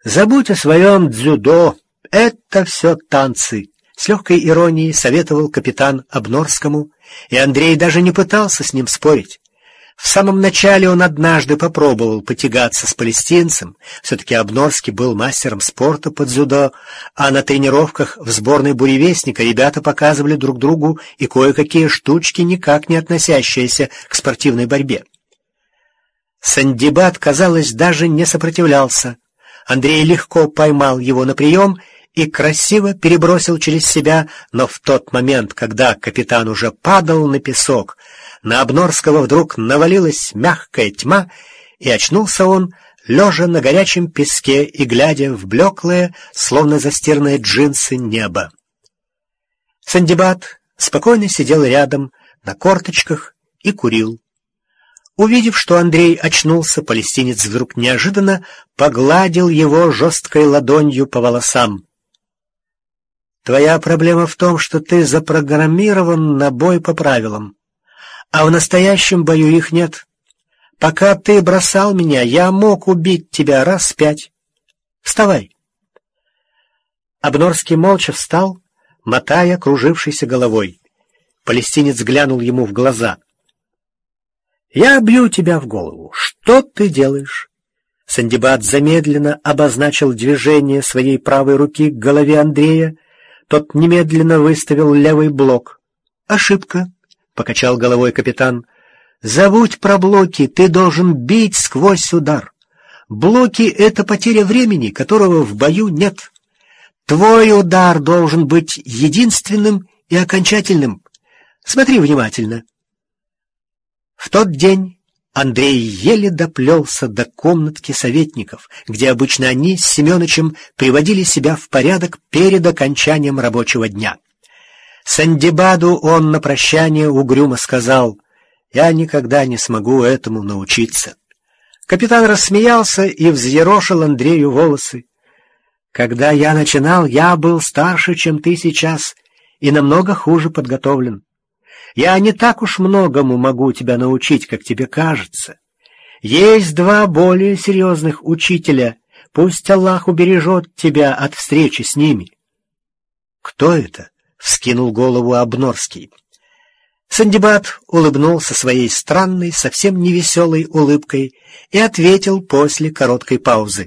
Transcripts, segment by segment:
Забудь о своем дзюдо, это все танцы, с легкой иронией советовал капитан Обнорскому, и Андрей даже не пытался с ним спорить. В самом начале он однажды попробовал потягаться с палестинцем, все-таки Обнорский был мастером спорта по дзюдо, а на тренировках в сборной «Буревестника» ребята показывали друг другу и кое-какие штучки, никак не относящиеся к спортивной борьбе. Сандибад, казалось, даже не сопротивлялся. Андрей легко поймал его на прием и красиво перебросил через себя, но в тот момент, когда капитан уже падал на песок, на Обнорского вдруг навалилась мягкая тьма, и очнулся он, лежа на горячем песке и глядя в блеклые, словно застиранные джинсы, небо. Сандибад спокойно сидел рядом, на корточках, и курил. Увидев, что Андрей очнулся, палестинец вдруг неожиданно погладил его жесткой ладонью по волосам. «Твоя проблема в том, что ты запрограммирован на бой по правилам, а в настоящем бою их нет. Пока ты бросал меня, я мог убить тебя раз 5. Вставай!» Обнорский молча встал, мотая кружившейся головой. Палестинец глянул ему в глаза. «Я бью тебя в голову. Что ты делаешь?» Сандибад замедленно обозначил движение своей правой руки к голове Андрея. Тот немедленно выставил левый блок. «Ошибка», — покачал головой капитан. «Забудь про блоки, ты должен бить сквозь удар. Блоки — это потеря времени, которого в бою нет. Твой удар должен быть единственным и окончательным. Смотри внимательно». В тот день Андрей еле доплелся до комнатки советников, где обычно они с Семеновичем приводили себя в порядок перед окончанием рабочего дня. Сандибаду он на прощание угрюмо сказал: «Я никогда не смогу этому научиться». Капитан рассмеялся и взъерошил Андрею волосы. «Когда я начинал, я был старше, чем ты сейчас, и намного хуже подготовлен. Я не так уж многому могу тебя научить, как тебе кажется. Есть 2 более серьезных учителя. Пусть Аллах убережет тебя от встречи с ними». «Кто это?» — вскинул голову Обнорский. Сандибад улыбнулся своей странной, совсем невеселой улыбкой и ответил после короткой паузы.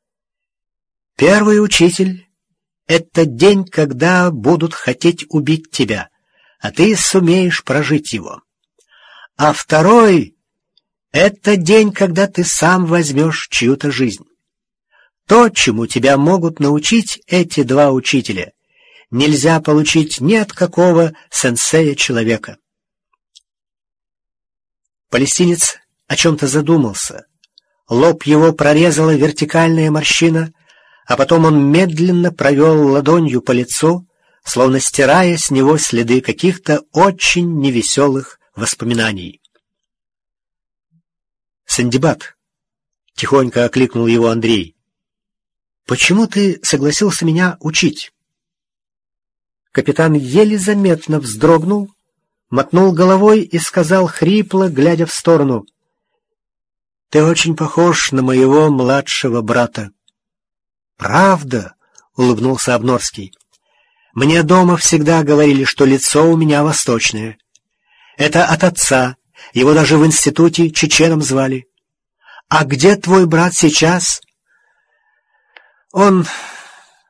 «Первый учитель — это день, когда будут хотеть убить тебя, а ты сумеешь прожить его. А второй — это день, когда ты сам возьмешь чью-то жизнь. То, чему тебя могут научить эти 2 учителя, нельзя получить ни от какого сенсея-человека». Палестинец о чем-то задумался. Лоб его прорезала вертикальная морщина, а потом он медленно провел ладонью по лицу, словно стирая с него следы каких-то очень невеселых воспоминаний. «Сандибад», — тихонько окликнул его Андрей, — «почему ты согласился меня учить?» Капитан еле заметно вздрогнул, мотнул головой и сказал хрипло, глядя в сторону: «Ты очень похож на моего младшего брата». «Правда?» — улыбнулся Обнорский. «Мне дома всегда говорили, что лицо у меня восточное. Это от отца, его даже в институте чеченом звали. А где твой брат сейчас?» «Он